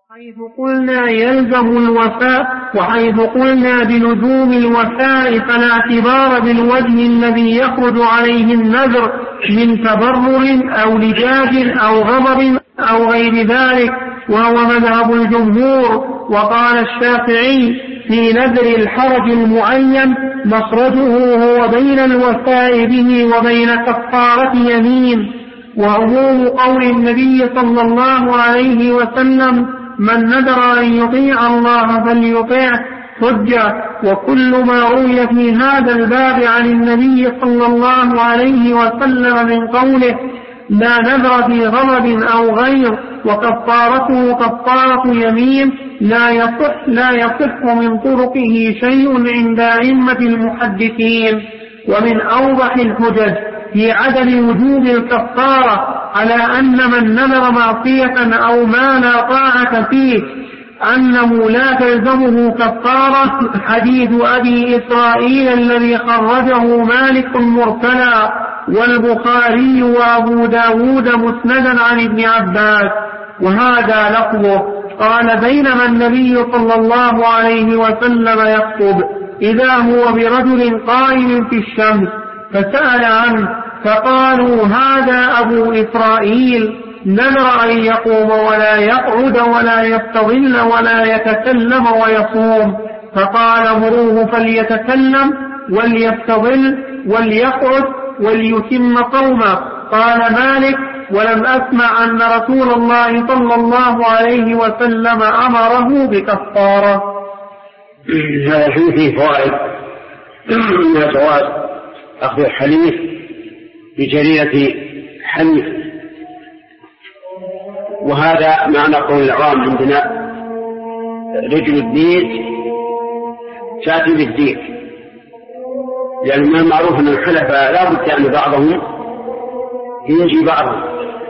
حيث قلنا يلزم الوفاء، وحيث قلنا بلزوم الوفاء فلا اعتبار بالوجه الذي يخرج عليه النذر من تبرر أو لجاج أو غضب أو غير ذلك، وهو مذهب الجمهور. وقال الشافعي في نذر الحرج المعين مخرجه هو بين الوفاء به وبين كفارة يمين. وعموم قول النبي صلى الله عليه وسلم من نذر أن يطيع الله فليطيعه حجة. وكل ما روي في هذا الباب عن النبي صلى الله عليه وسلم من قوله لا نذر في غضب أو غير وكفارته كفارة يمين لا يصح من طرقه شيء عند أئمة المحدثين. ومن أوضح الحجج في عدم وجوب الكفارة على أن من نذر معصية أو ما لا طاعة فيه أنه لا تلزمه كفارة حديث أبي إسرائيل الذي خرجه مالك مرسلا والبخاري وأبو داود مسندا عن ابن عباس. وهذا لفظه قال بينما النبي صلى الله عليه وسلم يخطب إذا هو برجل قائم في الشمس فسأل عنه فقالوا هذا أبو إسرائيل نذر أن يقوم ولا يقعد ولا يستظل ولا يتكلم ويصوم، فقال مروه فليتكلم وليستظل وليقعد وليتم صومه. قال مالك ولم أسمع أن رسول الله صلى الله عليه وسلم أمره بكفارة. هذا فيه فوائد من جواز أخذ الحليف بجريرة حنيف، وهذا معنى قول العوام عندنا رجل الديك تأتي بالديك، لأن من المعروف أن الحلفاء لا بد أن بعضهم ينجي بعضهم.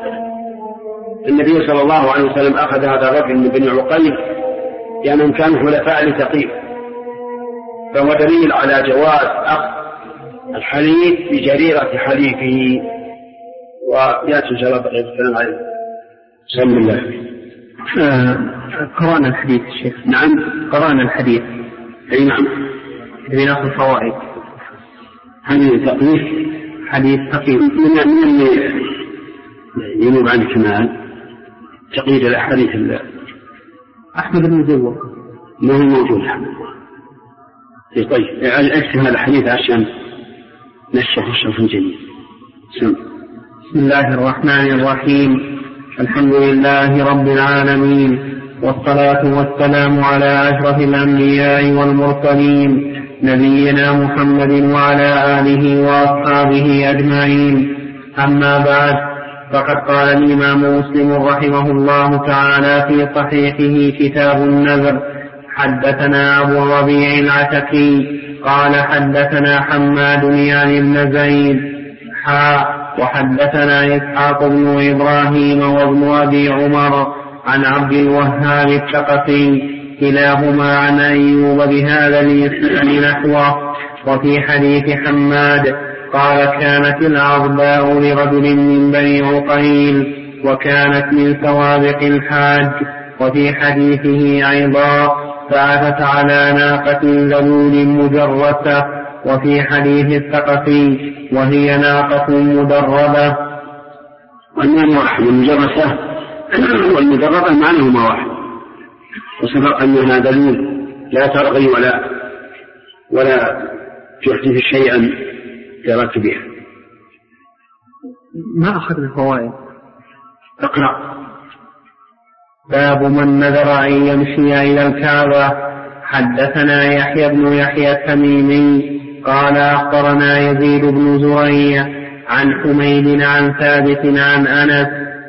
النبي صلى الله عليه وسلم أخذ هذا الرجل من بني عقيل لأنهم كانوا حلفاء لثقيف، فهو دليل على جواز أخذ الحليف بجريرة حليفه. ويأتي إن شاء الله بقية الكلام عليه. بسم الله. قرأنا الحديث الشيخ. نعم قرأنا الحديث. أي نعم. بناخذ فوائد. حديث ثقيف. حديث ثقيف. من ينوب عن الكمال تقييد الأحاديث أحمد بن زوق ما هو موجود. طيب أكتب هذا الحديث عشان نشرح الشرح الجميل. بسم الله الرحمن الرحيم. الحمد لله رب العالمين، والصلاة والسلام على أشرف الأنبياء والمرسلين نبينا محمد وعلى آله وأصحابه أجمعين. أما بعد، فقد قال الإمام مسلم رحمه الله تعالى في صحيحه كتاب النذر: حدثنا أبو الربيع العتكي قال حدثنا حماد يعني بن زيد وحدثنا إسحاق بن إبراهيم وابن أبي عمر عن عبد الوهاب الثقفي كلاهما عن أيوب بهذا الإسناد نحوه. وفي حديث حماد قال كانت العرباء لرجل من بني عقيل وكانت من سوابق الحاج. وفي حديثه أيضا فأتت على ناقة ذلول مجرسة. وفي حديث الثقفي وهي ناقة مدربة. والمعنى واحد، المجرسة والمدربة معناهما واحد. وسبق أنها ذلول لا ترغي ولا تحدث شيئا لركبها. ما أخذنا فوائد. اقرأ. باب من نذر أن يمشي إلى الكعبة. حدثنا يحيى بن يحيى التميمي قال أخبرنا يزيد بن زريع عن حميد عن ثابت عن أنس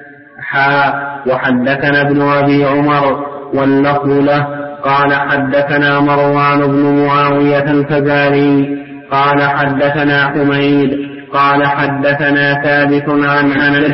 وحدثنا ابن أبي عمر واللفظ له قال حدثنا مروان بن معاوية الفزاري قال حدثنا حميد قال حدثنا ثابت عن أنس.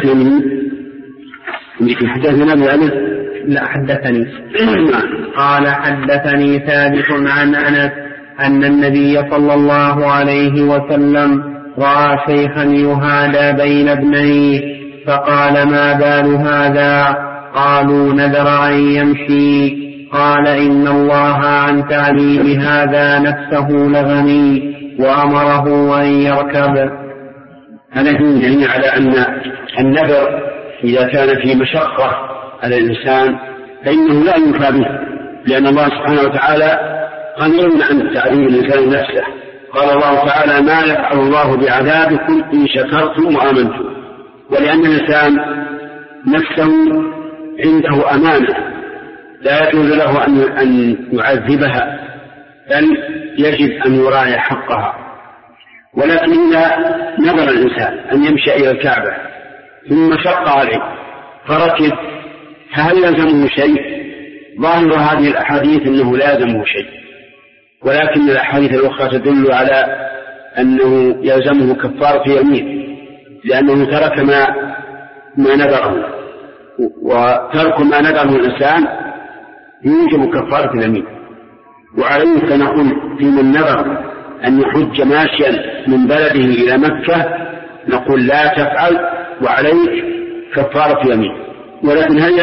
حدثنا بأنس؟ لا، حدثني. قال حدثني ثابت عن أنس أن النبي صلى الله عليه وسلم رأى شيخا يهادى بين ابنيه فقال ما بال هذا؟ قالوا نذر أن يمشي. قال إن الله عن تعليم هذا نفسه لغني وأمره أن يركب. هذا يدل على أن النذر إذا كان في مشقة على الإنسان فإنه لا ينفع به، لأن الله سبحانه وتعالى غني عن تعليم الإنسان نفسه. قال الله تعالى ما يفعل الله بعذابكم إن شكرتم وآمنتم. ولأن الإنسان نفسه عنده أمانة لا يجوز له أن يعذبها، بل يجب أن يراعي حقها. ولكن إذا نظر الإنسان أن يمشي إلى الكعبة ثم شق عليه فركب فهل يلزمه شيء؟ ظاهر هذه الأحاديث أنه لا يلزمه شيء، ولكن الأحاديث الأخرى تدل على أنه يلزمه كفارة يمين، لأنه ترك ما نذره، وترك ما نذره الإنسان يوجب كفارة اليمين. وعليه فنقول في من نذر أن يحج ماشيا من بلده إلى مكة نقول لا تفعل وعليك كفارة يمين. ولكن هل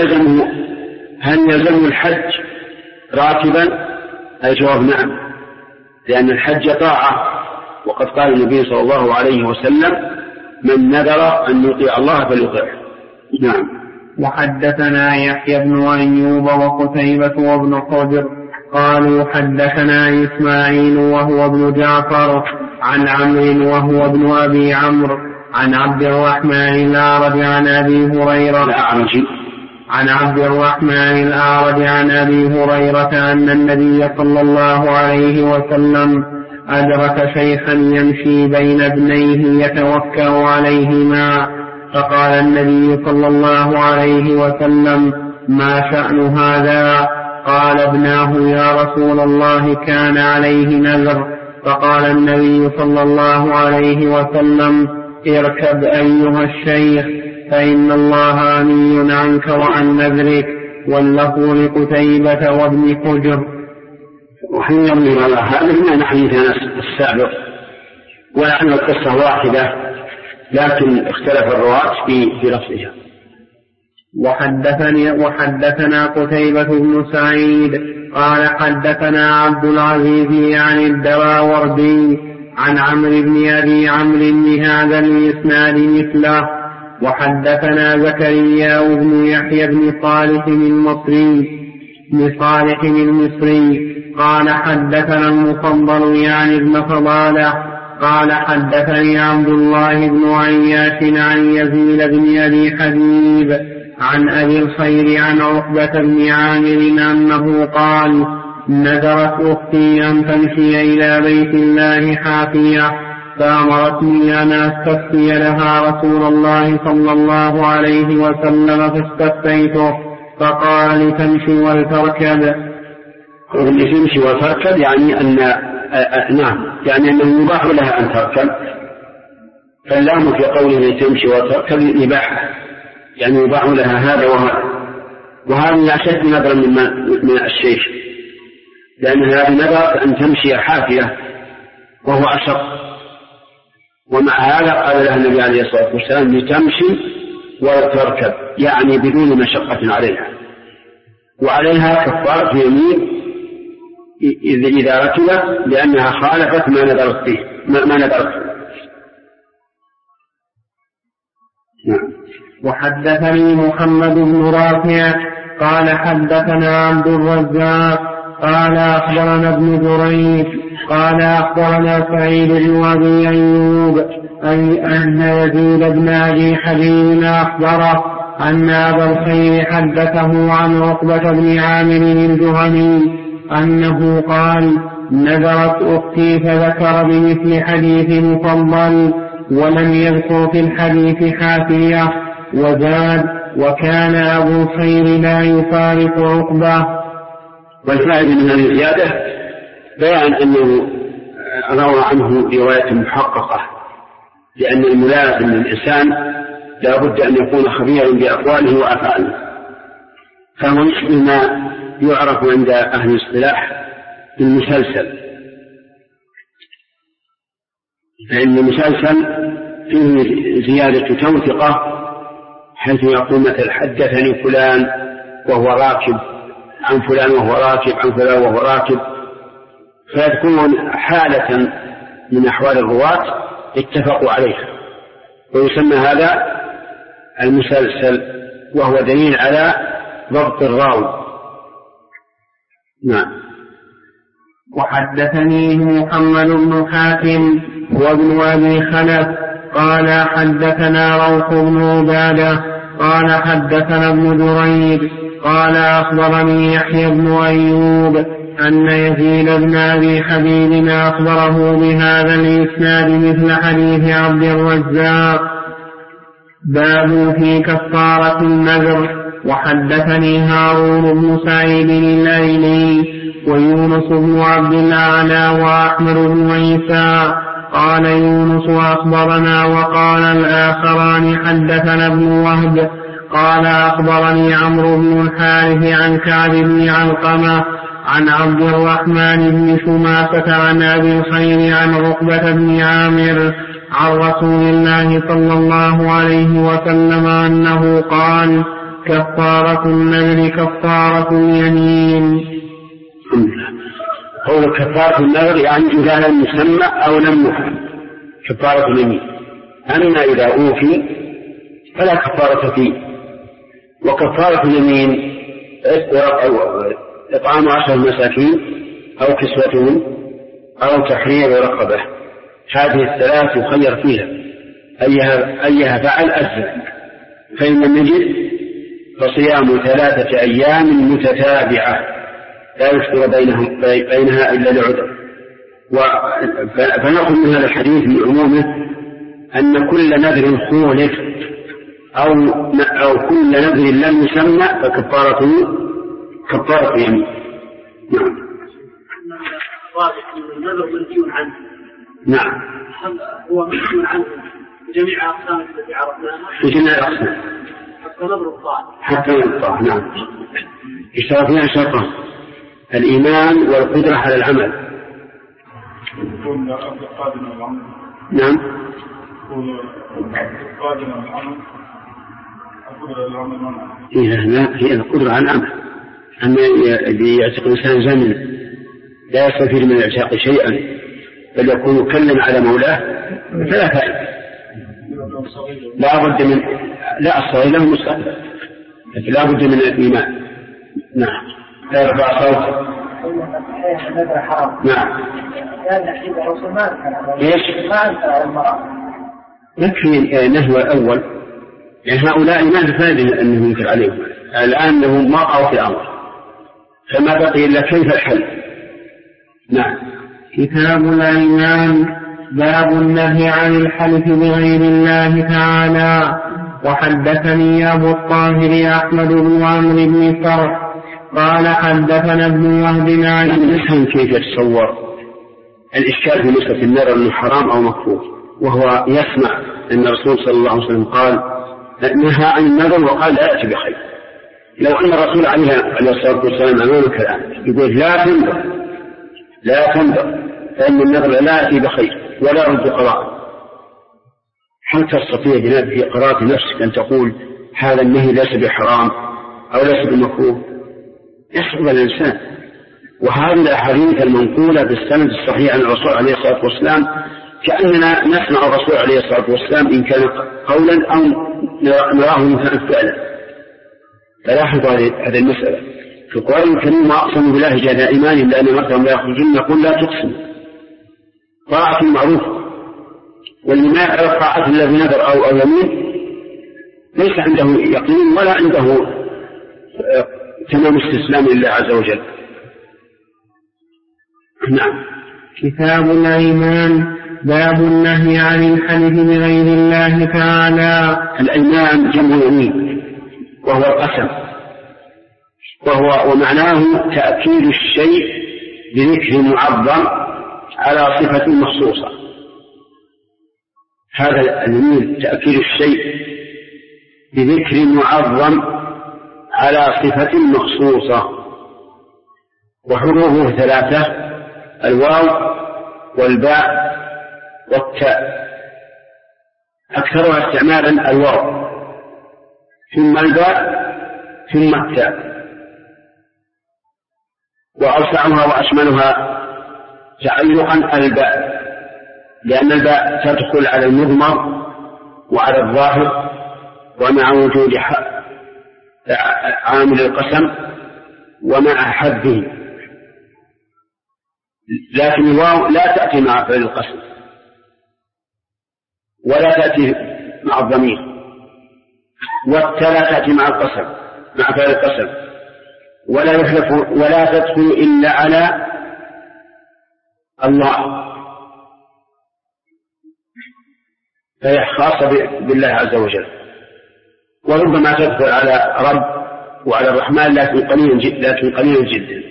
يلزمه الحج راكبا؟ الجواب نعم، لأن الحج طاعة، وقد قال النبي صلى الله عليه وسلم من نذر أن يطيع الله فليطيعه. نعم. وحدثنا يحيى بن أيوب وقتيبة وابن حجر قالوا حدثنا إسماعيل وهو ابن جعفر عن عمرو وهو ابن أبي عمرو عن عبد الرحمن الأعرج عن أبي هريرة عن عبد الرحمن الأعرج عن أبي هريرة أن النبي صلى الله عليه وسلم أدرك شيخا يمشي بين ابنيه يتوكأ عليهما، فقال النبي صلى الله عليه وسلم ما شأن هذا؟ قال ابناه يا رسول الله كان عليه نذر. فقال النبي صلى الله عليه وسلم اركب أيها الشيخ فإن الله غني عنك وعن نذرك. واللفظ لقتيبة وابن حجر. وحين يرمي الله هذا من حديثنا السابق، ولعن القصة واحدة لكن اختلف الرواة في لفظها. وحدثنا قتيبة بن سعيد قال حدثنا عبد العزيز عن الدراوردي عن عمرو بن أبي عمرو بهذا الإسناد مثله. وحدثنا زكريا بن يحيى بن صالح المصري قال حدثنا المفضل يعني ابن فضالة قال حدثني عبد الله بن عياش عن يزيد بن أبي حبيب عن أبي الخير عن عقبة بن عامر أنه قال نذرت أختي أن تمشي إلى بيت الله حافية، فأمرتني أن أستفتي لها رسول الله صلى الله عليه وسلم فاستفتيته، فقال لتمشي ولتركب. لتمشي وتركب يعني يعني أنه يباح لها أن تركب، فاللام في قوله لتمشي وتركب إباحة، يعني يباح لها هذا وهذا أشد نذرا من الشيخ، لأن هذا نذر أن تمشي حافية وهو أشق. ومع هذا قال لها النبي عليه الصلاة والسلام لتمشي وتركب، يعني بدون مشقة عليها، وعليها كفارة يمين إذا ركبت لأنها خالفت ما نذرت فيه ما نذرت. وحدثني محمد بن رافع قال حدثنا عبد الرزاق قال أخبرنا ابن جريج قال أخبرنا سعيد بن أبي أيوب أن يزيد بن أبي حبيب أخبره أن أبا الخير حدثه عن عقبة بن عامر الجهني أنه قال نذرت أختي، فذكر بمثل حديث مفضل ولم يذكر في الحديث حافية، وزاد وكان أبو الخير لا يفارق عقبة. والفائدة من هذه الزيادة بيان أنه روى عنه رواية محققة، لأن الملازم للإنسان لا بد أن يكون خبيرا بأقواله وأفعاله، فهو يشبه ما يعرف عند أهل الاصطلاح بالمسلسل، فإن المسلسل فيه زيادة توثقة حيث يقول مثل حدثني فلان وهو راكب عن فلان وهو راكب عن فلان وهو راكب، فيذكرون حالة من أحوال الرواة اتفقوا عليها، ويسمى هذا المسلسل، وهو دليل على ضبط الراوي. نعم. وحدثني محمد بن حاتم وابن أبي خلف قال حدثنا روح بن عبادة قال حدثنا ابن جريج قال أخبرني يحيى بن أيوب أن يزيد بن أبي حبيب أخبره بهذا الإسناد مثل حديث عبد الرزاق. باب في كفارة النذر. وحدثني هارون بن سعيد الأيلي ويونس بن عبد الأعلى وأحمد بن عيسى قال يونس أخبرنا وقال الآخران حدثنا ابن وهب قال أخبرني عمرو بن الحارث عن كعب بن علقمة عن عبد الرحمن بن شماسة عن أبي الخير عن عقبة بن عامر عن رسول الله صلى الله عليه وسلم أنه قال كفارة النذر كفارة اليمين. قول كفارة النذر يعني إذا لم يسمى أو لم يفهم كفارة اليمين، أما إذا أوفي فلا كفارة فيه. وكفارة اليمين إطعام 10 مساكين أو كسوتهم أو تحرير رقبة، هذه الثلاث يخير فيها أيها فعل أجزاء، فإن لم يجد فصيام 3 أيام متتابعة لا يفطر بينها إلا لعذر. فنأخذ من هذا الحديث من عمومه أن كل نذر خولف أو كل نذر لم يسمى فكفارته كفارة يمين. نعم. النذر منهي عنه. نعم. هو منهي عنه جميع أقسام التي عرفناها. في جميع الأقسام. حتى نذر الطاعة. حتى نذر الطاعة. نعم. اشترط فيها شرطان: الإيمان والقدرة على العمل. نعم. هي القدرة على العمل. أما الذي يعتق الإنسان زمن لا يستفيد من الإعتاق شيئا بل يكون مكلا على مولاه فلا فائدة. لا بد من الصغير له مستقبل، لكن لا بد من الإيمان. نعم. لا يرفع صوته. نعم. ايش؟ يكفي نهو الأول، يعني هؤلاء ما بفائدة أنه ينكر عليهم، الآن لهم ما قعوا في الأمر، فما بقي إلا كيف الحل. نعم. كتاب الأيمان. باب النهي عن الحلف بغير الله تعالى. وحدثني أبو الطاهر أحمد بن عمرو بن فرح قال حدثنا ابن وهب عن نفهم كيف يتصور الإشكال في مسألة النذر أنه حرام أو مكروه، وهو يسمع أن الرسول صلى الله عليه وسلم قال نهى عن النذر وقال لا يأتي بخير. لو أن الرسول عليه الصلاة والسلام أمامك الآن يقول لا تنذر فإن النذر لا يأتي بخير ولا يرد قراءة، هل تستطيع جناب في قراءة نفسك أن تقول هذا النهي ليس بحرام أو ليس بمكروه؟ يصعب الإنسان. وهذه الأحاديث المنقولة بالسند الصحيح عن الرسول عليه الصلاة والسلام كأننا نسمع الرسول عليه الصلاة والسلام إن كان قولا أو نراه إن كان فعلا. فلاحظوا هذه المسألة في القرآن الكريم: ما أقسموا بالله جهد إيمانهم لأن مرتهم لا يخرجون، نقول لا تقسموا، طاعة معروفة. واللي ما يعرف طاعة الذي نذر أو يمين ليس عنده يقين ولا عنده تمام استسلام لله عز وجل. نعم. كتاب الأيمان. باب النهي عن الحلف بغير الله تعالى. الأيمان جمع يمين وهو القسم، ومعناه تأكيد الشيء بذكر معظم على صفة مخصوصة. هذا اليمين تأكيد الشيء بذكر معظم على صفة مخصوصة. وحروفه 3: الواو والباء والتاء، أكثرها استعمالا الواو، ثم الباء ثم التاء. وأوسعها وأشملها تعلقا الباء، لأن الباء تدخل على المضمر وعلى الظاهر ومع وجود عامل القسم ومع حذفه، لكن الواو لا تأتي مع فعل القسم ولا تأتي مع الضمير، والتاء لا تأتي مع القسم مع فعل القسم ولا تدخل إلا على الله، فهي خاصة بالله عز وجل. وربما تدخل على رب وعلى الرحمن لكن قليلا جدا.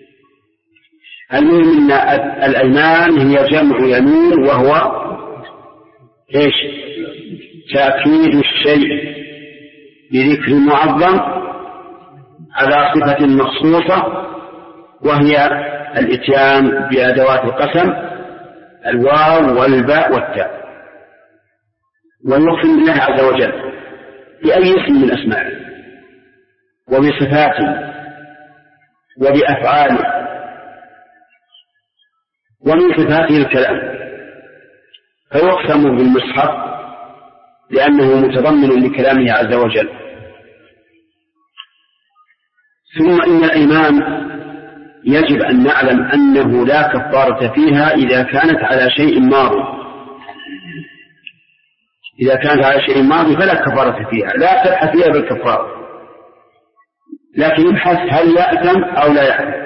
المهم أن الأيمان هي جمع يمين، وهو إيش؟ تأكيد الشيء بذكر معظم على صفة مخصوصة، وهي الإتيان بأدوات القسم الواو والباء والتاء. ويقسم بالله عز وجل بأي اسم من أسمائه وبصفاته وبأفعاله، ومن صفاته الكلام، فيقسم بالمصحف لأنه متضمن لكلامه عز وجل. ثم إن الأيمان يجب أن نعلم أنه لا كفارة فيها إذا كانت على شيء ماضي. إذا كانت على شيء ماضي فلا كفارة فيها، لا تبحث فيها بالكفارة، لكن يبحث هل يأثم أو لا يأثم.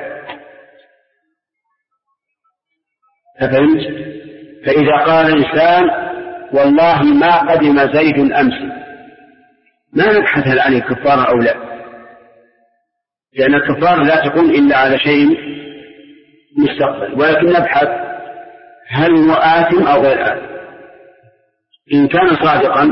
ففهمت؟ فإذا قال الإنسان والله ما قدم زيد أمس، ما نبحث هل عليه كفارة أو لا، لأن الكفارة لا تكون إلا على شيء مستقبل، ولكن نبحث هل هو آثم أو غير آثم. إن كان صادقا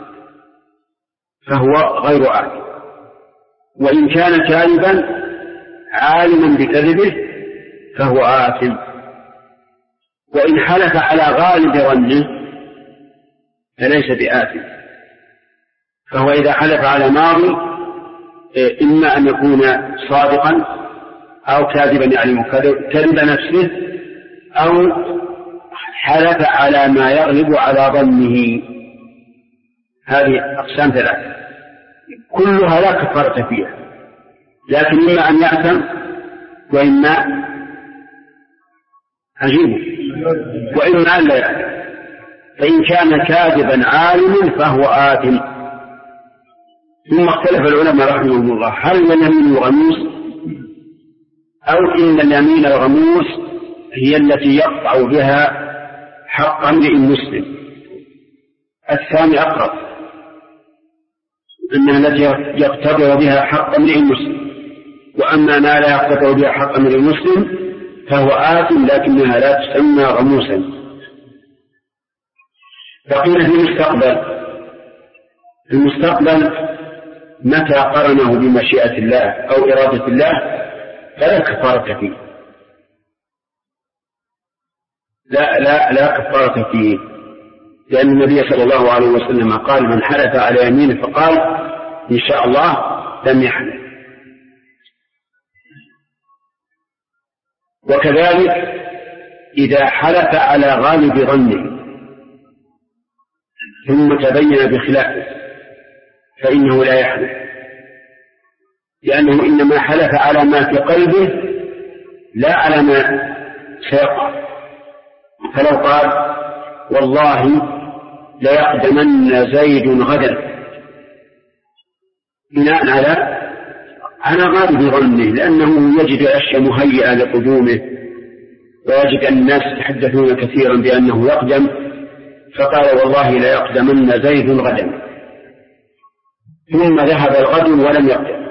فهو غير آثم، وإن كان كاذبا عالما بكذبه فهو آثم. وإن حلف على غالب ظنه فليس بآثم، فهو إذا حلف على ماضي إما أن يكون صادقا أو كاذبا يعني كذب نفسه، أو حلف على ما يغلب على ظنه. هذه أقسام ثلاثة كلها لا كفارة فيها، لكن إما أن يأثم وإما عجيب وإما أن لا يأثم. فإن كان كاذبا عالما فهو آثم. ثم اختلف العلماء رحمهم الله هل اليمين الغموس أو إن اليمين الغموس هي التي يقطع بها حق امرئ مسلم. الثاني أقرب، إنها التي يقتطع بها حق امرئ مسلم، وأما ما لا يقتطع بها حق امرئ مسلم فهو آثم لكنها لا تسمى غموسا. فقيل في المستقبل متى قرنه بمشيئة الله أو إرادة الله فلا كفارة فيه، لا كفارة فيه، لأن النبي صلى الله عليه وسلم قال من حلف على يمينه فقال إن شاء الله لم يحلف. وكذلك إذا حلف على غالب ظنه ثم تبين بخلافه فإنه لا يحلف، لأنه إنما حلف على ما في قلبه لا على ما سيقع. فلو قال والله ليقدمن زيد غدا بناء على غالب ظنه، لأنه يجد أشياء مهيئة لقدومه ويجد أن الناس يتحدثون كثيرا بأنه يقدم، فقال والله ليقدمن زيد غدا، ثم ذهب الغد ولم يقدم،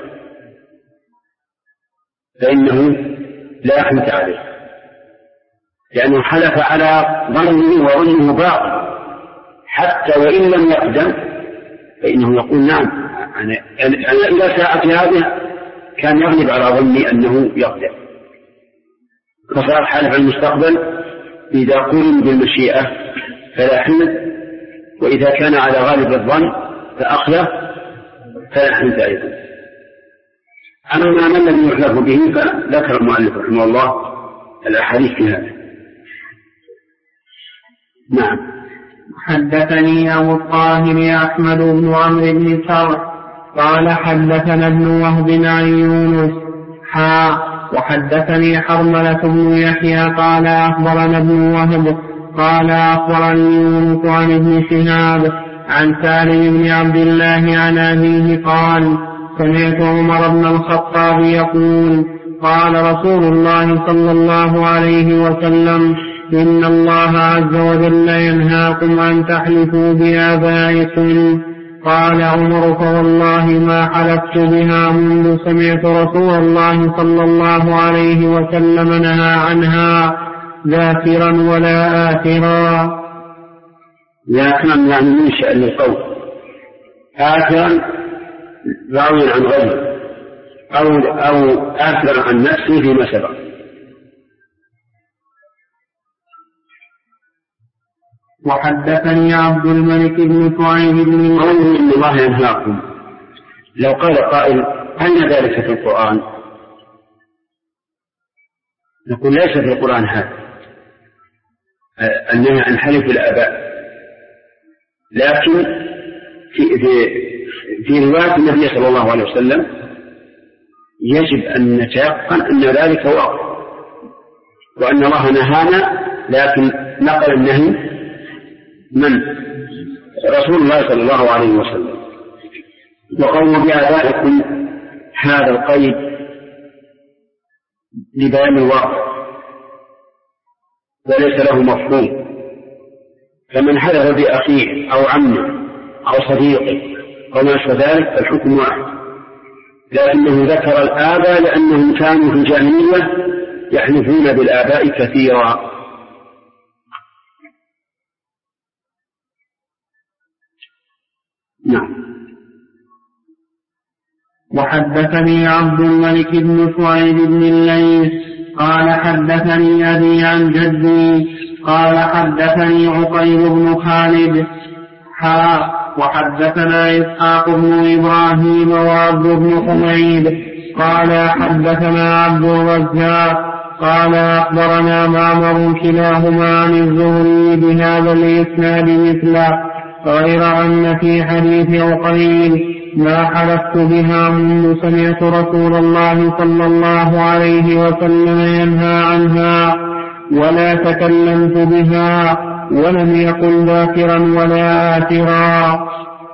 فإنه لا يحنث عليه، لأنه حلف على ظنه وظنه باطل، حتى وإن لم يقدم فإنه يقول نعم أنا إلى ساعة هذه كان يغلب على ظني أنه يقدم. فصار حلف المستقبل إذا قرن بالمشيئة فلا حنث، وإذا كان على غالب الظن فأخلف فيحنث أيضا. أما ما الذي يحلف به فذكر المؤلف رحمه الله الأحاديث في هذا. نعم. حدثني أبو الطاهر أحمد بن عمرو بن سرح قال حدثنا ابن وهب عن يونس وحدثني حرملة بن يحيى قال أخبرنا ابن وهب قال أخبرني يونس عن ابن شهاب عن سالم بن عبد الله عن أبيه قال سمعت عمر بن الخطاب يقول قال رسول الله صلى الله عليه وسلم إن الله عز وجل ينهاكم أن تحلفوا بآبائكم. قال عمر فوالله ما حلفت بها منذ سمعت رسول الله صلى الله عليه وسلم نهى عنها ذاكرا ولا آثرا. ذاكرا يعني من شأن القول، آثرا راوي عن غيره أو آثرا عن نفسه فيما سبق. وحدثني عبد الملك بن شعيب بن قوله إن الله ينهاكم، لو قال قائل أين ذلك في القرآن؟ نقول ليس في القرآن هذا النهي عن حلف الآباء، لكن في رواية النبي صلى الله عليه وسلم يجب أن نتيقن أن ذلك واقع وأن الله نهانا، لكن نقل النهي من رسول الله صلى الله عليه وسلم. وقوم بآبائكم هذا القيد لبيان الواقع وليس له مفهوم، فمن حلف بأخيه أو عمه أو صديقه أو ما شابه ذلك فالحكم واحد، لأنه ذكر الآباء لأنهم كانوا في الجاهلية يحلفون بالآباء كثيرا. نعم. وحدثني عبد الملك بن شعيب بن الليث قال حدثني أبي عن جدي قال حدثني عقيل بن خالد وحدثنا إسحاق بن إبراهيم وعبد بن حميد قال حدثنا عبد الرزاق قال أخبرنا معمر كلاهما عن الزهري بهذا الإسناد مثله، غير أن في حديث عقيل ما حلفت بها منذ سمعت رسول الله صلى الله عليه وسلم ينهى عنها ولا تكلمت بها، ولم يقل ذاكرا ولا آثرا.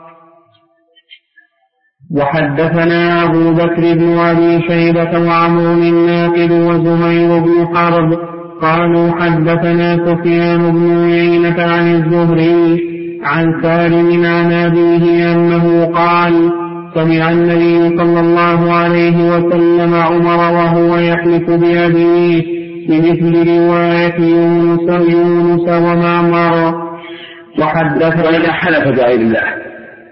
وحدثنا أبو بكر بن أبي شيبة وعمرو الناقد وزهير بن حرب قالوا حدثنا سفيان بن عيينة عن الزهري عن سالم عن أبيه أنه قال سمع النبي صلى الله عليه وسلم عمر وهو يحلف بأبيه بمثل رواية يونس ومعمر. وإذا حلف بغير الله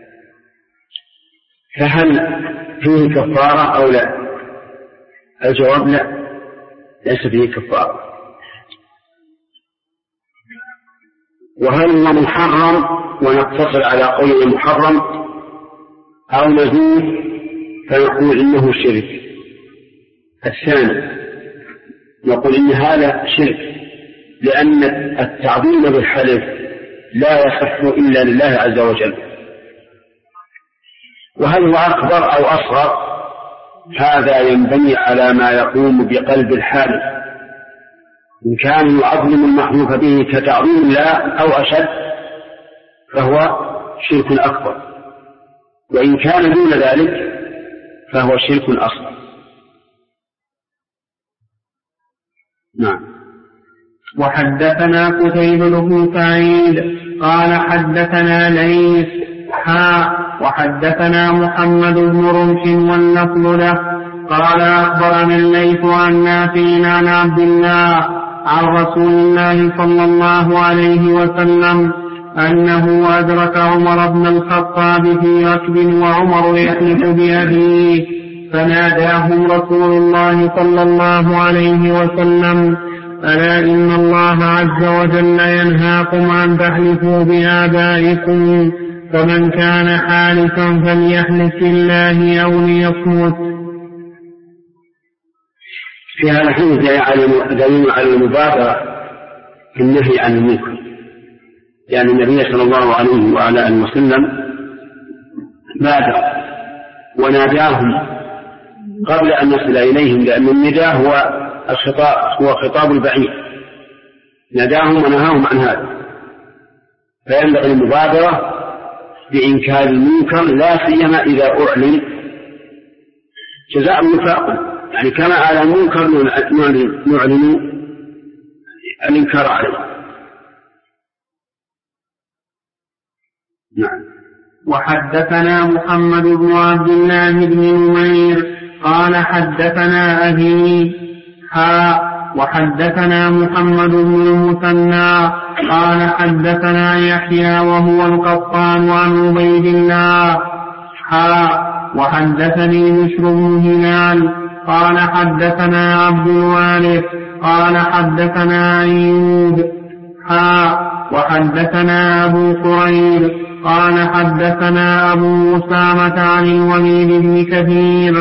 فهل فيه كفارة أو لا؟ الجواب لا، ليس فيه كفارة. وهل هو محرم ونقتصر على قول المحرم أو نزيد فنقول إنه شرك؟ الثاني نقول إن هذا شرك، لأن التعظيم بالحلف لا يصح إلا لله عز وجل. وهل هو أكبر أو أصغر؟ هذا ينبني على ما يقوم بقلب الحالف، إن كان يعظم المحلوف به كتعظيم الله أو أشد فهو شرك أكبر، وإن كان دون ذلك فهو شرك أصغر. نعم. وحدثنا قتيبة بن سعيد قال حدثنا ليث وحدثنا محمد بن رمح واللفظ له قال أخبرنا الليث عن نافع عن عبد الله عن رسول الله صلى الله عليه وسلم أنه أدرك عمر بن الخطاب في ركب وعمر يحلف بأبيه فناداهم رسول الله صلى الله عليه وسلم ألا إن الله عز وجل ينهاكم أن تحلفوا بآبائكم فمن كان حالفا فليحلف بالله أو ليصمت. في هذا الحديث دليل على المبادرة في النهي عن المنكر، يعني النبي صلى الله عليه وعلى آله وسلم بادر وناداهم قبل أن نصل إليهم، لأن النداء هو خطاب البعيد، ناداهم ونهاهم عن هذا، فينبغي المبادرة بإنكار المنكر، لا سيما إذا أعلن جزاء وفاق، يعني كما على المنكر نعلن الإنكار عليه. نعم. وحدثنا محمد بن عبد الله بن نمير قال حدثنا أبي وحدثنا محمد بن المثنى قال حدثنا يحيى وهو القطان عن عبيد الله وحدثني بشر بن هلال قال حدثنا عبد الوارث قال حدثنا أيوب وحدثنا أبو قريب قال حدثنا أبو أسامة عن الوليد بن كثير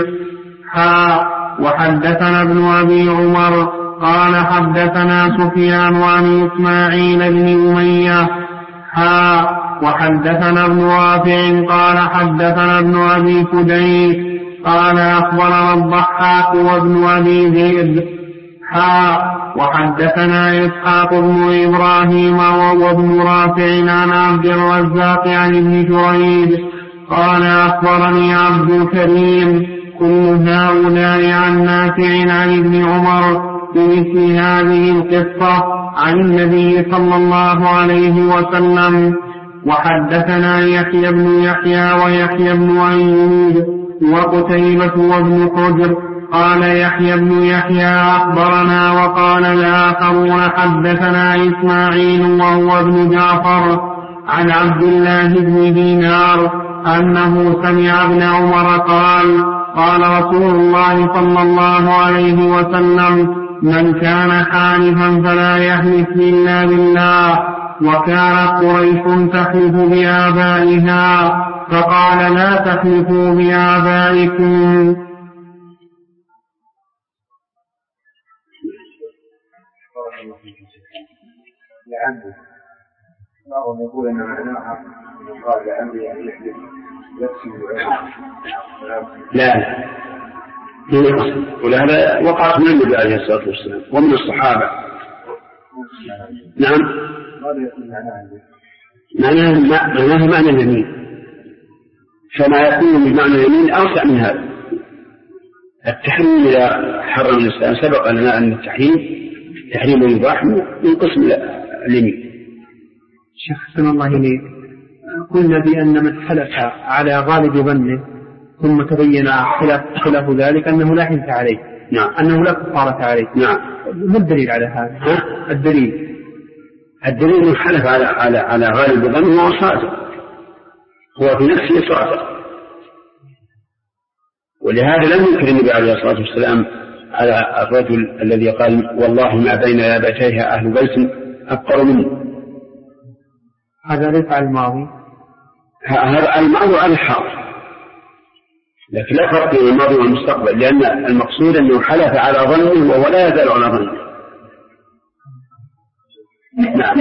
وحدثنا ابن أبي عمر قال حدثنا سفيان عن إسماعيل بن أمية وحدثنا ابن رافع قال حدثنا ابن أبي فديك قال أخبرنا الضحاك وابن أبي ذئب وحدثنا إسحاق بن إبراهيم وابن رافع عن عبد الرزاق عن ابن جريج قال أخبرني عبد الكريم كل هؤلاء عن نافع عن ابن عمر بمثل هذه القصة عن النبي صلى الله عليه وسلم. وحدثنا يحيى بن يحيى ويحيى بن أيوب وقتيبة وابن حجر قال يحيى بن يحيى أخبرنا وقال الآخرون حدثنا إسماعيل وهو ابن جعفر عن عبد الله بن دينار أنه سمع ابن عمر قال رسول الله صلى الله عليه وسلم من كان حالفا فلا يحلف إلا بالله، وكانت قريش تحلف بآبائها فقال لا تحلفوا بآبائكم. بعضهم يقول أن معناها قال لأمري أن يحدث لا ولهذا وقعت من النبي عليه الصلاة والسلام ومن الصحابة. نعم معناه معنى اليمين، فما يكون بمعنى اليمين أوسع من هذا. التحريم إذا حرم الإسلام سبق لنا أن تحريم المباح من قسم اليمين. شيخ حسن الله إليك، قلنا بأن من حلف على غالب ظنه ثم تبين خلاف ذلك أنه لا حنث عليه، نعم، أنه لا كفارة عليه. نعم. ما الدليل على هذا؟ الدليل من حلف على غالب ظنه هو صادق، هو في نفسه صادق، ولهذا لم ينكر النبي عليه الصلاة والسلام على الرجل الذي قال والله ما بين لابتيها أهل بيت أفقر منه. هذا ليس على الماضي، هذا الماضي على الحاضر، لكن لا فرق بين الماضي والمستقبل، لأن المقصود أنه حلف على ظنه وهو لا يزال على ظنه. نعم.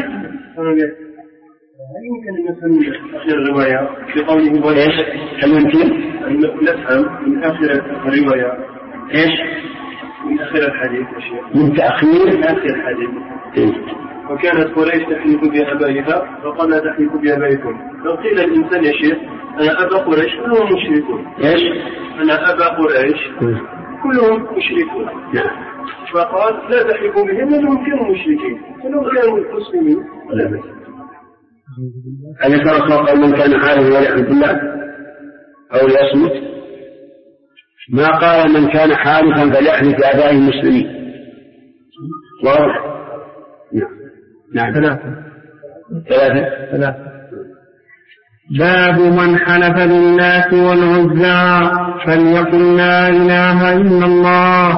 هل يمكن أن نفهم آخر الرواية في قوله إيش؟ هل يمكن أن نفهم من آخر الرواية إيش؟ من آخر الحديث من تأخير من آخر الحديث وكانت قريش تحلف بآبائها فقال لا تحلفوا بآبائكم. لو قيل الإنسان يا شيخ أنا أبا قريش كلهم مشركون، إيش؟ أنا أبا قريش كلهم مشركون، فقال لا تحلفوا بهم لأنهم كانوا مشركين، فلو كانوا مسلمين ولا بأس. أليس الرسول قال من كان حالفا فليحلف بالله أو ليصمت؟ ما قال من كان حالفا فليحلف بآبائه المسلمين. واضح؟ نعم. ثلاثة. باب من حلف بالله والعزى فليقل لا إله إلا الله.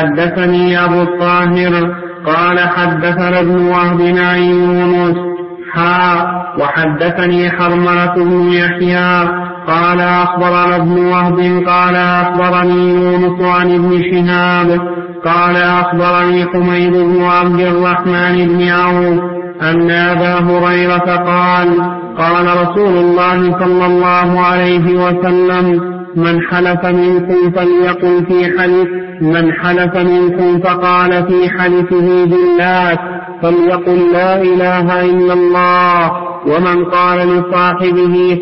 حدثني أبو الطاهر قال حدثنا ابن وهب عن يونس وحدثني حرملة بن يحيى قال أخبرنا ابن وهب قال أخبرني يونس عن ابن شهاب قال أخبرني حميد بن عبد الرحمن بن عوف أن أبا هريرة قال رسول الله صلى الله عليه وسلم من حلف منكم فقال في حلفه بالله فليقل لا إله إلا الله، ومن قال لصاحبه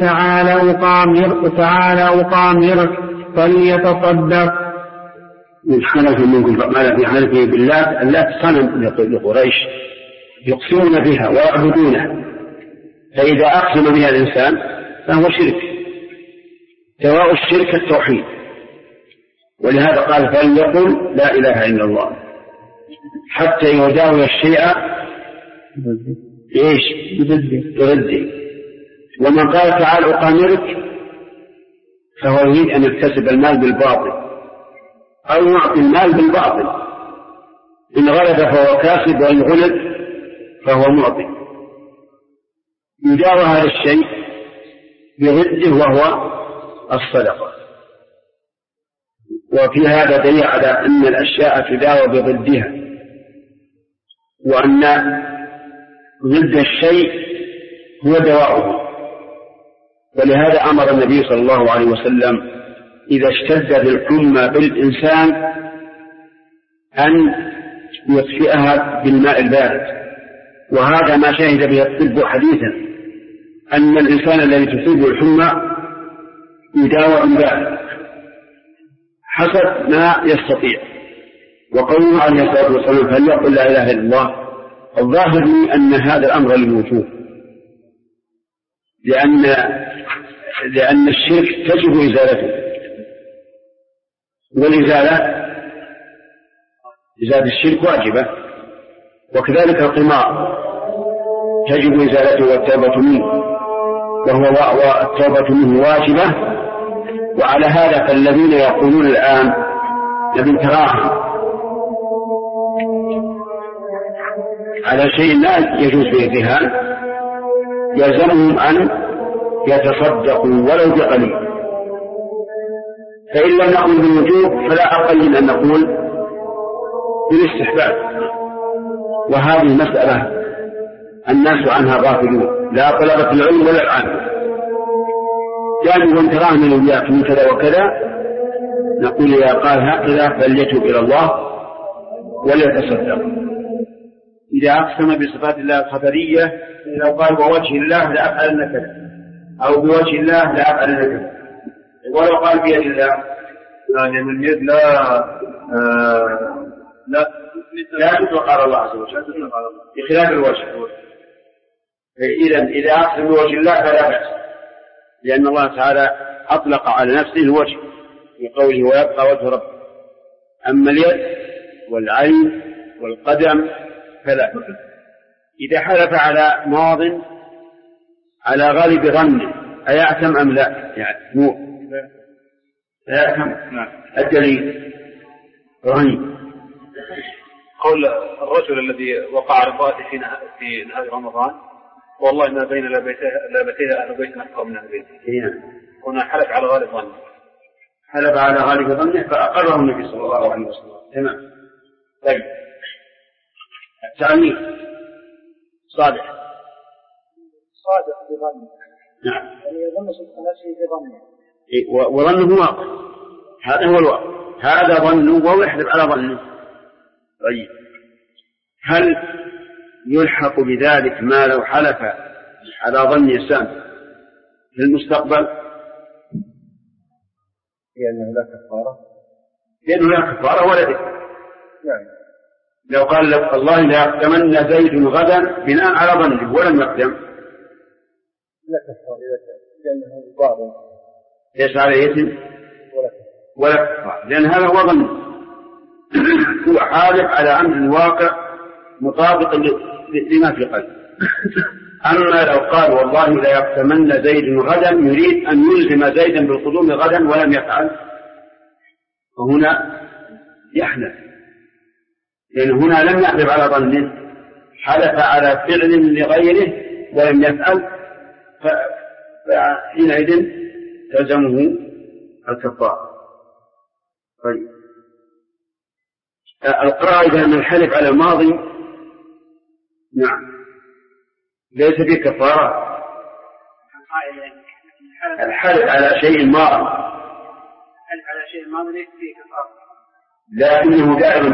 تعالى أقامرك فليتصدق. من حلف منكم فقال في حلفه بالله، اللات صنم لقريش يقسمون بها ويعبدونه، فإذا أقسم بها الإنسان فهو شرك، سواء الشرك التوحيد، ولهذا قال فليقل لا إله إلا الله حتى يداوي الشيء برده. ومن قال تعال أقامرك فهو يريد أن يكتسب المال بالباطل أو يعطي المال بالباطل، إن غلب فهو كاسب وإن غلب فهو معطي، يداوى هذا الشيء برده وهو الصدقة. وفي هذا دليل على أن الأشياء تداوى بضدها، وأن ضد الشيء هو دواؤه. ولهذا أمر النبي صلى الله عليه وسلم إذا اشتدت الحمى بالإنسان أن يطفئها بالماء البارد، وهذا ما شهد به الطب حديثا، أن الإنسان الذي تصيبه الحمى يداوى بالبارد حسب ما يستطيع. وقوله عليه الصلاة والسلام فليقل لا إله إلا الله، الظاهر لي أن هذا الأمر للوجوب، لأن الشرك تجب إزالته، والإزالة الشرك واجبة، وكذلك القمار تجب إزالته والتوبة منه، والتوبة منه واجبة. وعلى هذا فالذين يقولون الآن نبي تراهم على شيء لا يجوز به الرهان يلزمهم أن يتصدقوا ولو بقليل. فإن لم نقل بالوجوب فلا أقل من أن نقول بالاستحباب. وهذه مسألة الناس عنها غافلون، لا طلبة العلم ولا العامة. يعني وان تراهم من وياك من كذا وكذا نقول يا قال هكذا فليتوب إلى الله وليتصدق. إذا أقسم بصفات الله الخبرية، لو قال بوجه الله لأفعلن كذا أو بوجه الله لأفعلن كذا، ولو قال بيد الله لأن اليد لا تطلق على الله عز وجل بخلاف الوجه. إذا أقسم بوجه الله فلا بأس، لأن الله تعالى أطلق على نفسه الوجه بقوله ويبقى وجه ربه. أما اليد والعين والقدم فلا. إذا حلف على ماض على غالب ظنه أيأثم أم لا؟ يعني أيأثم. الدليل رهين قول الرجل الذي وقع رضاته في نهار رمضان والله ما بين لابتيها أهل بيت أحقى من أهل بيت. هنا حلف على غالب ظنه، حلف على غالب ظنه فأقره النبي صلى الله عليه وسلم. تمام. طيب التعنيف صادق بظنه. نعم. يعني يظن صدق نفسه بظنه. وظنه واقع، هذا هو الواقع، هذا ظنه وهو يحلف على ظنه. طيب هل يلحق بذلك ما لو حلف على ظن إنسان في المستقبل؟ لأنه لا كفارة. لأنه لا كفارة ولا ذكر. يعني لو قال لك الله لا يقدمن زيد غدا بناء على ظنه ولم يقدم لا كفارة، لأنه باطل ليس عليه إثم ولا كفارة، لأن هذا هو ظن. هو حالف على أمر واقع مطابق لما في قلبه. أما لو قال والله لا يقدمن زيد غدا يريد أن يلزم زيدا بالقدوم غدا ولم يفعل، فهنا يحلف، لأن هنا لم يحلف على ظنه، حلف على فعل لغيره ولم يفعل فحينئذ تلزمه الكفارة. طيب القاعدة أن الحلف على الماضي نعم ليس فيه كفارة. الحلف على شيء ماضي ليس فيه كفارة، لكنه دائر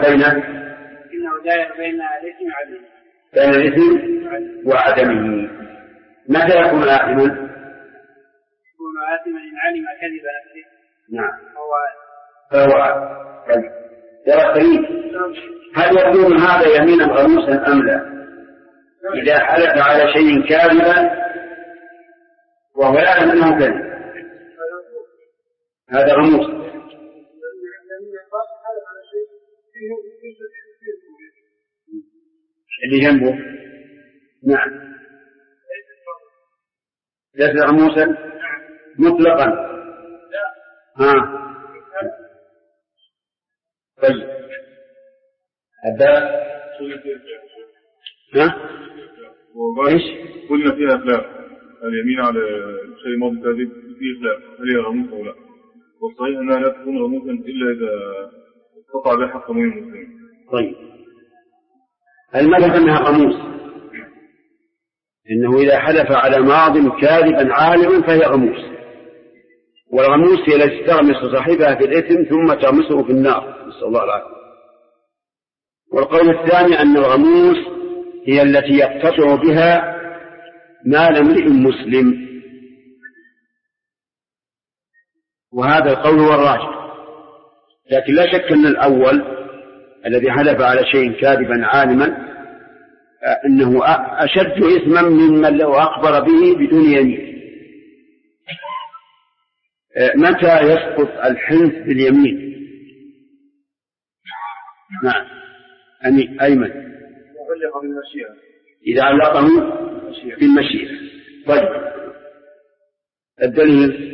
بين الإثم وعدمه. متى يكون آثما؟ يكون آثما إن علم كذب نفسه. نعم فهو كذب. هل يكون هذا يمينا غموسا أم لا؟ إذا حلف على شيء كاذبا وهو يعلم أنه كذب هذا غموس. اللي جنبه نعم ليس غموسا مطلقا. طيب أبدا ايش قلنا فيها خلاف اليمين على شيء ماضي كاذب فيه خلاف هل هي غموسة او لا، والصحيح انها لا تكون غموسا الا اذا استطاع بها حق من المسلمين. طيب المذهب انها غموس، انه اذا حلف على ماض كاذبا عالما فهي غموس، والغموس هي التي تغمس صاحبها في الإثم ثم تغمسه في النار، نسأل الله العافية. والقول الثاني أن الغموس هي التي يقتطع بها مال امرئ مسلم، وهذا القول هو الراجح. لكن لا شك أن الأول الذي حلف على شيء كاذبا عالما أنه أشد إثما ممن لو أخبر به بدون يمين. متى يسقط الحنث باليمين؟ نعم أيمن إذا علقه بالمشيئة. طيب الدليل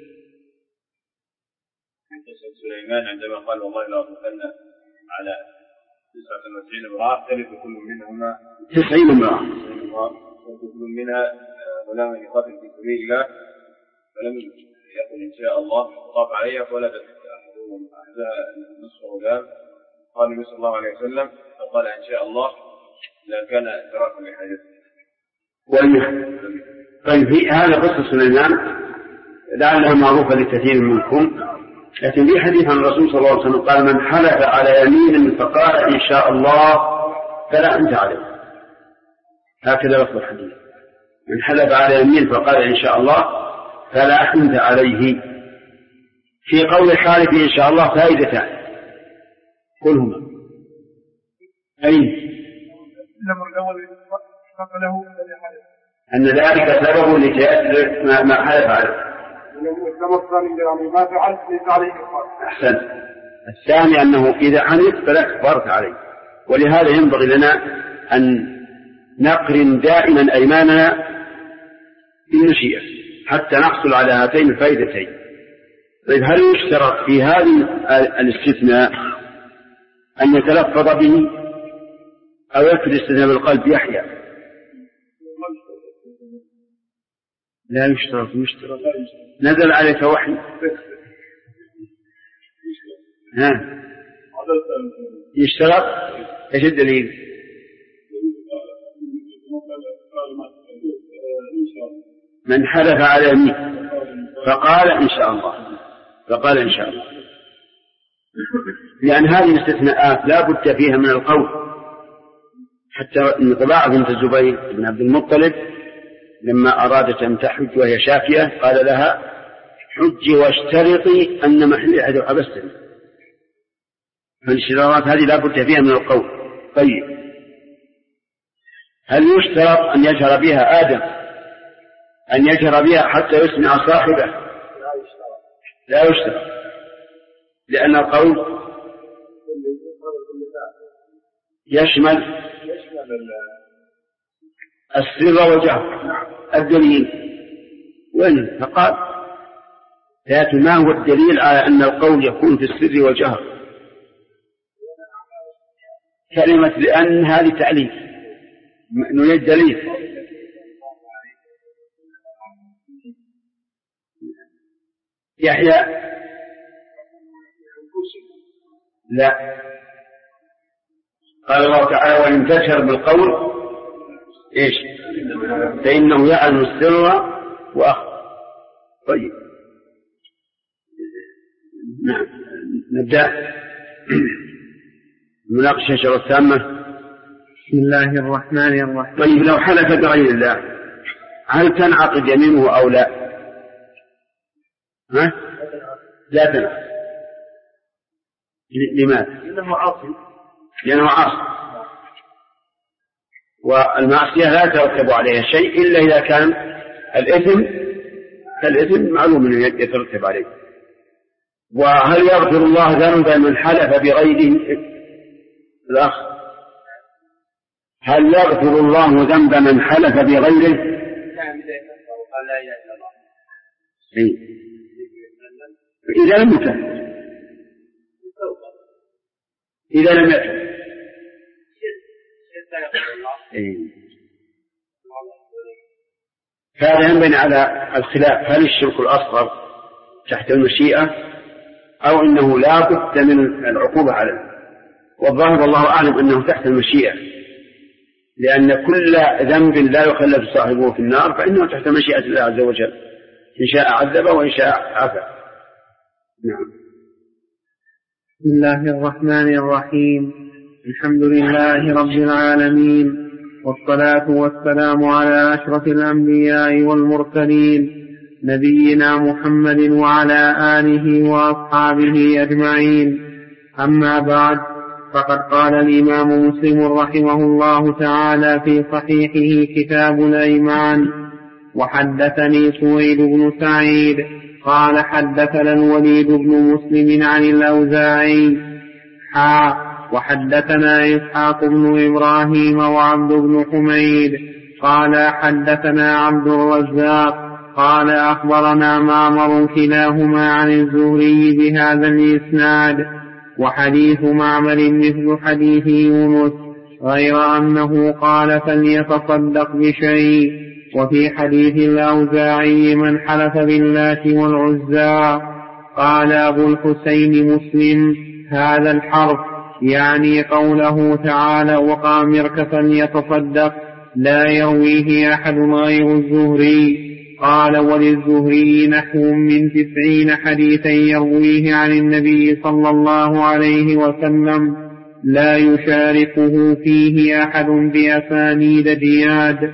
سليمان عندما قال والله لا أطلقن على 99 امرأة تلد كل منهما 90 امرأة وكل منها غلاما يقاتل في سبيل الله فلم يقل إن شاء الله طاف علي فولدت أحدهم نصف غلام قال النبي صلى الله عليه وسلم فقال إن شاء الله لا كان اعترافا لحاجته. طيب في هذا قصة سليمان لعلها معروفة لكثير منكم، لكن في حديث عن الرسول صلى الله عليه وسلم قال من حلف على يمين فقال إن شاء الله فلا أنت عليه، هكذا لفظ الحديث، من حلف على يمين فقال إن شاء الله فلا أنت عليه. في قول الحالف إن شاء الله فائدتان كلهما. أين أن ذلك سبب لجائز ما حلف عليه. أحسن. الثاني أنه إذا حلف فلا كفارة عليه، ولهذا ينبغي لنا أن نقرن دائما أيماننا بالمشيئة حتى نحصل على هاتين الفائدتين. طيب هل يشترط في هذه الاستثناء أن يتلفظ به أو يكفي الاستثناء بالقلب يحيى؟ لا يشترط. نزل عليك وحي. يشترط. ايش الدليل؟ من حلف على يمين فقال إن شاء الله لأن هذه الاستثناءات لا بد فيها من القول. حتى إن طباعة بنت الزبير بن عبد المطلب لما أرادت أن تحج وهي شاكية قال لها حجي واشترطي أن محل حبستني. فالاشتراطات هذه لا بد فيها من القول. طيب هل يشترط أن يجهر بها آدم أن يجهر بها حتى يسمع صاحبه؟ لا يشترط، لأن القول يشمل السر والجهر. الدليل وين؟ فقال لكن ما هو الدليل على أن القول يكون في السر والجهر؟ كلمة لأن هذه تعليل نريد دليل. يحيى لا. قال الله تعالى وإن تجهر بالقول إيش فإنه يعلم السر وأخفى. طيب نعم نبدأ مناقشة الشجرة التامة. بسم الله الرحمن الرحيم. طيب لو حلف بغير الله هل تنعقد يمينه أو لا؟ لا تنعقد. لماذا؟ لأنه عاصي والمعصية لا يترتب عليها شيء إلا إذا كان الإثم معلوم أنه يترتب عليه. وهل يغفر الله ذنبا من حلف بغيره؟ الأخ هل يغفر الله ذنب من حلف بغيره؟ إذا لم يتب إذا لم يتب هذا ينبني على الخلاف هل الشرك الأصغر تحت المشيئة أو إنه لا بد من العقوبة عليه. والظاهر والله أعلم أنه تحت المشيئة لأن كل ذنب لا يخلد صاحبه في النار فإنه تحت مشيئة الله عز وجل إن شاء عذب وإن شاء عفا. نعم. بسم الله الرحمن الرحيم. الحمد لله رب العالمين والصلاة والسلام على أشرف الأنبياء والمرسلين نبينا محمد وعلى آله وأصحابه أجمعين. أما بعد فقد قال الإمام مسلم رحمه الله تعالى في صحيحه كتاب الأيمان وحدثني سويد بن سعيد قال حدثنا الوليد بن مسلم عن الأوزاعي وحدثنا إسحاق بن إبراهيم وعبد بن حميد قال حدثنا عبد الرزاق قال أخبرنا معمر كلاهما عن الزهري بهذا الإسناد وحديث معمر مثل حديث يونس غير أنه قال فليتصدق بشيء. وفي حديث الأوزاعي من حلف باللات والعزى. قال أبو الحسين مسلم هذا الحرف يعني قوله تعالى وقامرك فليتصدق لا يرويه أحد غير الزهري. قال وللزهري نحو من 90 حديثا يرويه عن النبي صلى الله عليه وسلم لا يشاركه فيه أحد بأسانيد جياد.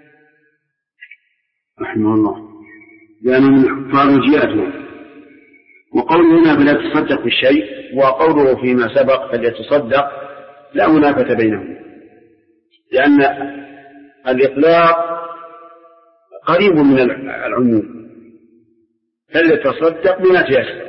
رحمه الله لأنه من حفاظ جياده. وقوله هنا فلا تصدق بالشيء وقوله فيما سبق فليتصدق لا منافة بينهم لأن الإطلاق قريب من العموم فليتصدق بما تيسر.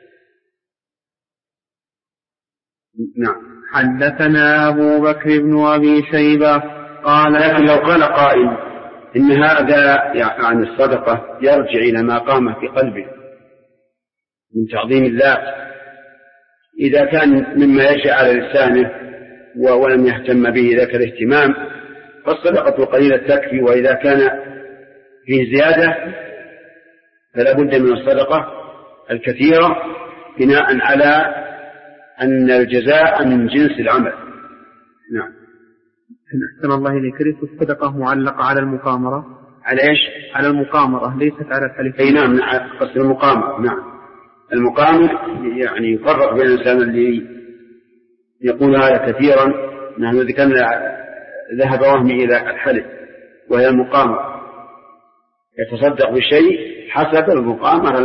نعم. حدثنا أبو بكر بن أبي شيبة قال لكن لو قال قائل إن هذا عن الصدقة يرجع إلى ما قام في قلبه من تعظيم الله إذا كان مما يجري على لسانه ولم يهتم به ذاك الاهتمام فالصدقة قليلة تكفي. وإذا كان فيه زيادة فلا بد من الصدقة الكثيرة بناء على أن الجزاء من جنس العمل. نعم. أحسن الله إليك. الصدقة معلقة على المقامرة. على إيش؟ على المقامرة ليست على الحلف. أي نعم قصد المقامرة. نعم المقامر يعني يفرق بين الإنسان اللي يقول هذا كثيرا نحن ذكرنا ذهب وهمي إلى الحلف وهي المقامرة يتصدق بشيء حسب المقامرة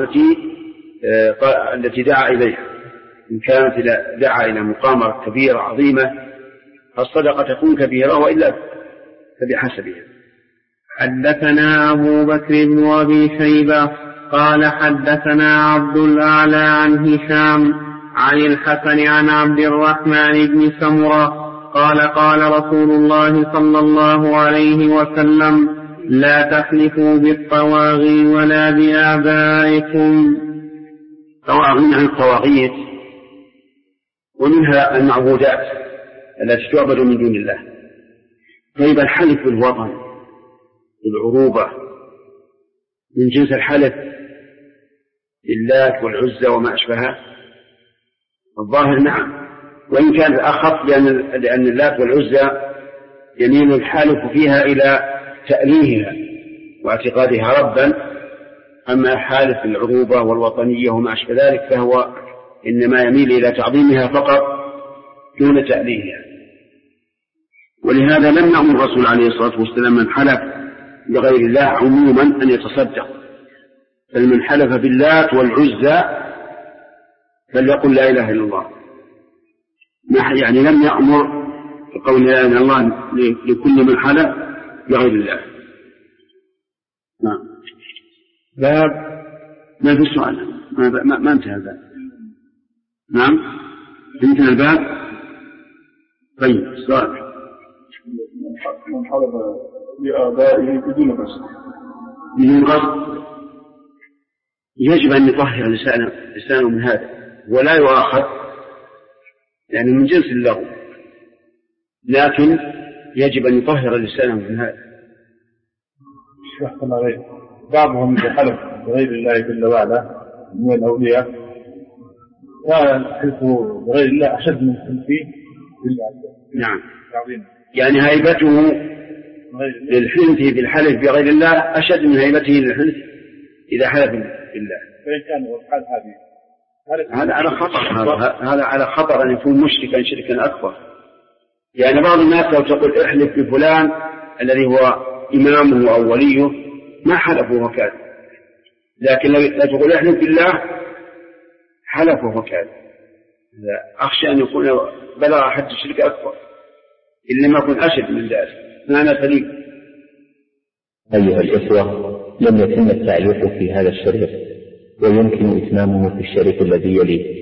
التي دعا إليها. إن كانت دعا إلى مقامرة كبيرة عظيمة فالصدقة تكون كبيرة وإلا فبحسبها. حدثنا أبو بكر بن أبي شيبة قال حدثنا عبد الأعلى عن هشام عن الحسن عن عبد الرحمن بن سمرة قال قال رسول الله صلى الله عليه وسلم لا تحلفوا بالطواغي ولا بآبائكم. طواغي عن الطواغيت ومنها المعبودات التي تعبد من دون الله. طيب الحلف بالوطن بالعروبة من جنس الحلف اللات والعزى وما أشبهها؟ الظاهر نعم، وإن كان أخف لأن اللات والعزى يميل الحالف فيها إلى تأليهها واعتقادها ربا، أما حالف العروبة والوطنية وما أشبه ذلك فهو إنما يميل إلى تعظيمها فقط دون تأليهها. ولهذا لم يأمر الرسول عليه الصلاة والسلام من حلف بغير الله عموما أن يتصدق، بل من حلف باللات والعزى فليقل لا إله إلا الله. يعني لم يأمر بقول لا إله إلا الله لكل من حلف بغير الله. نعم. باب ما في سؤال، ما انتهى الباب. نعم انتهى الباب. طيب السؤال: من حلف لآبائه بدون قصد. بدون قصد يجب أن يطهر لسانه من هذا ولا يؤاخذ، يعني من جنس اللغو، لكن يجب أن يطهر لسانه من هذا. يحكم عليه بعضهم يحلف بغير الله جل وعلا من الأولياء، ويحلفوا بغير الله أشد من حلفه بالله. نعم، يعني هيبته للحلف بالحلف بغير الله أشد من هيبته للحلف إذا حلف بالله. فإن كان الحال هذا على خطر، هذا على خطر أن يكون مشركا شركا أكبر. يعني بعض الناس لو تقول احلف بفلان الذي هو إمامه أو وليه ما حلفه وكذا، لكن لو تقول احلف بالله حلفه وكذا، أخشى أن يكون بلغ حد الشرك أكبر إن لم يكن أشد من ذلك. أنا سليم. أيها الإخوة، لم يتم التعليق في هذا الشريط، ويمكن إتمامه في الشريط الذي يليه.